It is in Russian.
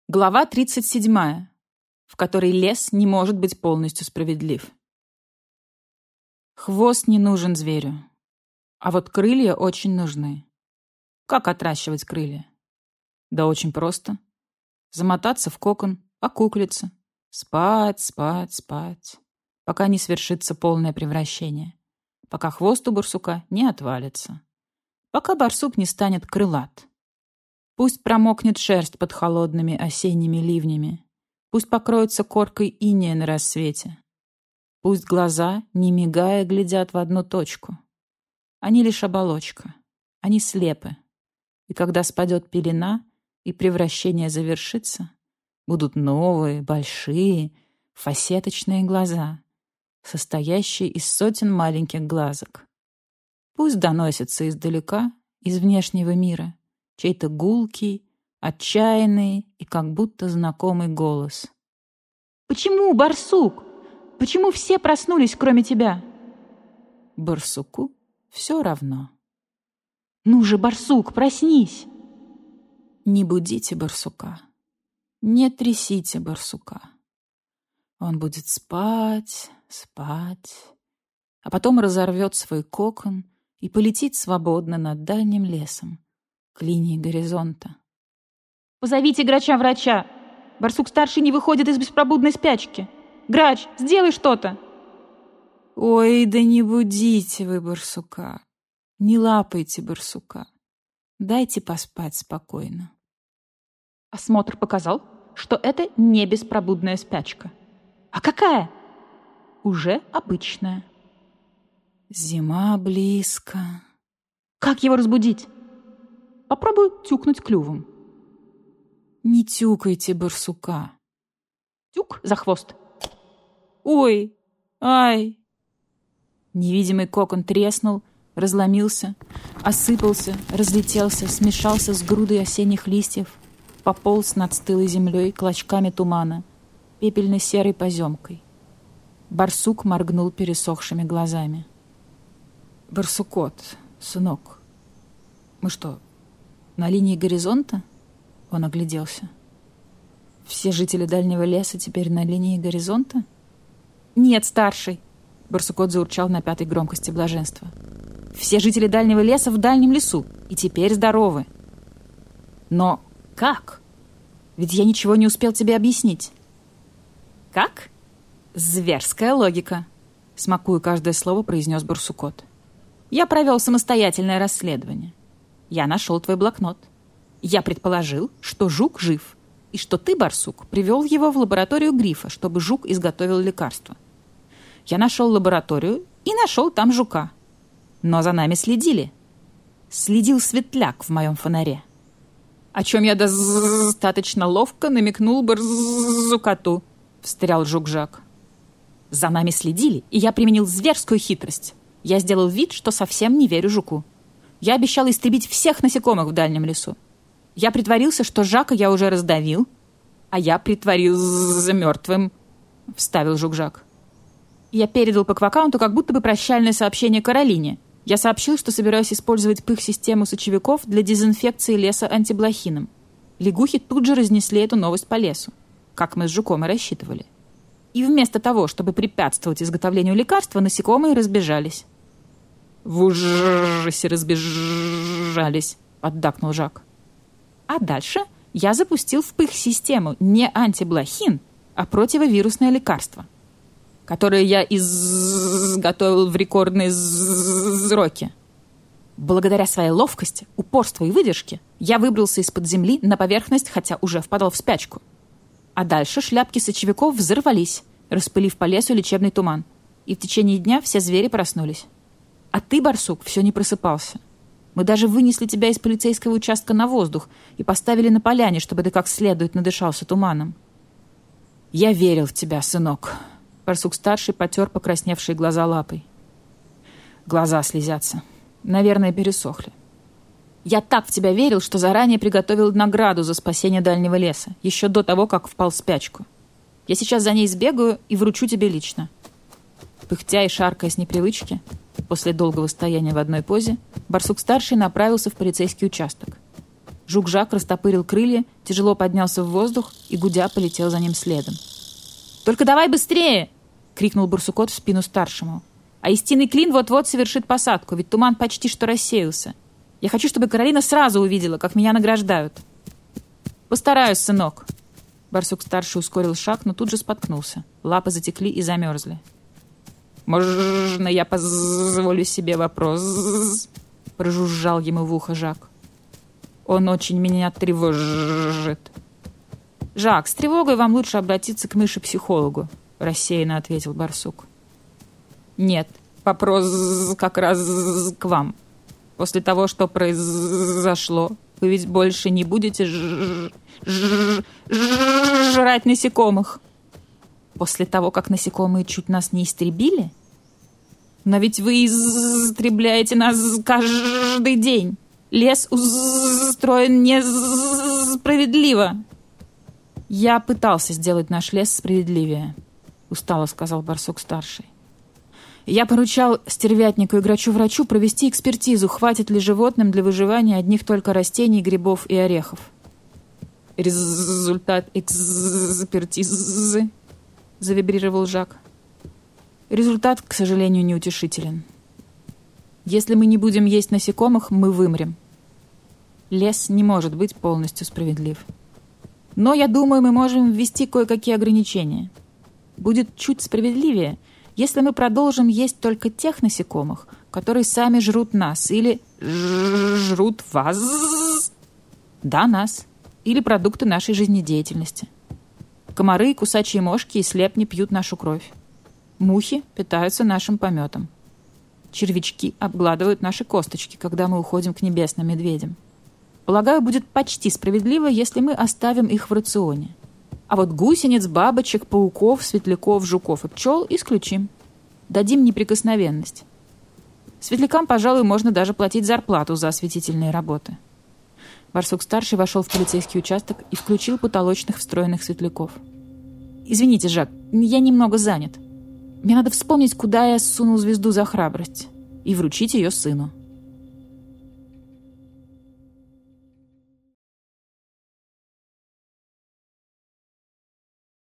Глава 37, в которой лес не может быть полностью справедлив. Хвост не нужен зверю, а вот крылья очень нужны. Как отращивать крылья? Да очень просто. Замотаться в кокон, окуклиться, спать, спать, спать, пока не свершится полное превращение, пока хвост у барсука не отвалится, пока барсук не станет крылат. Пусть промокнет шерсть под холодными осенними ливнями. Пусть покроется коркой инея на рассвете. Пусть глаза, не мигая, глядят в одну точку. Они лишь оболочка. Они слепы. И когда спадет пелена и превращение завершится, будут новые, большие, фасеточные глаза, состоящие из сотен маленьких глазок. Пусть доносится издалека, из внешнего мира, чей-то гулкий, отчаянный и как будто знакомый голос. «Почему, барсук? Почему все проснулись, кроме тебя?» Барсуку все равно. «Ну же, барсук, проснись!» Не будите барсука. Не трясите барсука. Он будет спать, спать, а потом разорвет свой кокон и полетит свободно над дальним лесом, к линии горизонта. «Позовите грача-врача! Барсук-старший не выходит из беспробудной спячки! Грач, сделай что-то!» Ой, да не будите вы барсука, не лапайте барсука. Дайте поспать спокойно. Осмотр показал, что это не беспробудная спячка. А какая? Уже обычная. Зима близко. Как его разбудить? Попробуй тюкнуть клювом. Не тюкайте барсука. Тюк за хвост. Ой, ай. Невидимый кокон треснул, разломился, осыпался, разлетелся, смешался с грудой осенних листьев, пополз над стылой землей клочками тумана, пепельно-серой поземкой. Барсук моргнул пересохшими глазами. «Барсукот, сынок, мы что, на линии горизонта?» Он огляделся. «Все жители дальнего леса теперь на линии горизонта?» «Нет, старший!» Барсукот заурчал на пятой громкости блаженства. «Все жители дальнего леса в дальнем лесу, и теперь здоровы. Но как? Ведь я ничего не успел тебе объяснить». «Как? Зверская логика», — смакуя каждое слово, произнес Барсукот. «Я провел самостоятельное расследование. Я нашел твой блокнот. Я предположил, что жук жив, и что ты, барсук, привел его в лабораторию Грифа, чтобы жук изготовил лекарство. Я нашел лабораторию и нашел там жука. Но за нами следили. Следил светляк в моем фонаре. О чем я достаточно ловко намекнул барсукоту», — встрял жук-жак. «За нами следили, и я применил зверскую хитрость. Я сделал вид, что совсем не верю жуку. Я обещал истребить всех насекомых в дальнем лесу. Я притворился, что Жака я уже раздавил, а я притворился мертвым», — вставил жук-жак. «Я передал по квакаунту как будто бы прощальное сообщение Каролине. Я сообщил, что собираюсь использовать пых-систему сочевиков для дезинфекции леса антиблохином. Лягухи тут же разнесли эту новость по лесу, как мы с жуком и рассчитывали. И вместо того, чтобы препятствовать изготовлению лекарства, насекомые разбежались». «В ужасе разбежались», — поддакнул Жак. «А дальше я запустил в пых-систему не антиблохин, а противовирусное лекарство, которое я изготовил в рекордные сроки. Благодаря своей ловкости, упорству и выдержке я выбрался из-под земли на поверхность, хотя уже впадал в спячку. А дальше шляпки сочевиков взорвались, распылив по лесу лечебный туман, и в течение дня все звери проснулись. А ты, барсук, все не просыпался. Мы даже вынесли тебя из полицейского участка на воздух и поставили на поляне, чтобы ты как следует надышался туманом. Я верил в тебя, сынок». Барсук-старший потер покрасневшие глаза лапой. Глаза слезятся. Наверное, пересохли. «Я так в тебя верил, что заранее приготовил награду за спасение дальнего леса, еще до того, как впал в спячку. Я сейчас за ней сбегаю и вручу тебе лично». Пыхтя и шаркая с непривычки, после долгого стояния в одной позе, барсук-старший направился в полицейский участок. Жук-Жак растопырил крылья, тяжело поднялся в воздух и, гудя, полетел за ним следом. «Только давай быстрее!» — крикнул барсукот в спину старшему. «А истинный клин вот-вот совершит посадку, ведь туман почти что рассеялся. Я хочу, чтобы Каролина сразу увидела, как меня награждают». «Постараюсь, сынок». Барсук-старший ускорил шаг, но тут же споткнулся. Лапы затекли и замерзли. «Можно я позволю себе вопрос?» — прожужжал ему в ухо Жак. «Он очень меня тревожит». «Жак, с тревогой вам лучше обратиться к мыши-психологу», — рассеянно ответил барсук. «Нет, вопрос как раз к вам. После того, что произошло, вы ведь больше не будете жрать насекомых». «После того, как насекомые чуть нас не истребили? Но ведь вы истребляете нас каждый день. Лес устроен несправедливо». «Я пытался сделать наш лес справедливее», — устало сказал барсук-старший. «Я поручал стервятнику и грачу-врачу провести экспертизу, хватит ли животным для выживания одних только растений, грибов и орехов». «Результат экспертизы?» — завибрировал Жак. «Результат, к сожалению, неутешителен. Если мы не будем есть насекомых, мы вымрем. Лес не может быть полностью справедлив. Но, я думаю, мы можем ввести кое-какие ограничения. Будет чуть справедливее, если мы продолжим есть только тех насекомых, которые сами жрут нас или жрут вас. Да, нас. Или продукты нашей жизнедеятельности. Комары, кусачие мошки и слепни пьют нашу кровь. Мухи питаются нашим пометом. Червячки обгладывают наши косточки, когда мы уходим к небесным медведям. Полагаю, будет почти справедливо, если мы оставим их в рационе. А вот гусениц, бабочек, пауков, светляков, жуков и пчел исключим. Дадим неприкосновенность. Светлякам, пожалуй, можно даже платить зарплату за осветительные работы». Барсук-старший вошел в полицейский участок и включил потолочных встроенных светляков. «Извините, Жак, я немного занят. Мне надо вспомнить, куда я сунул звезду за храбрость, и вручить ее сыну».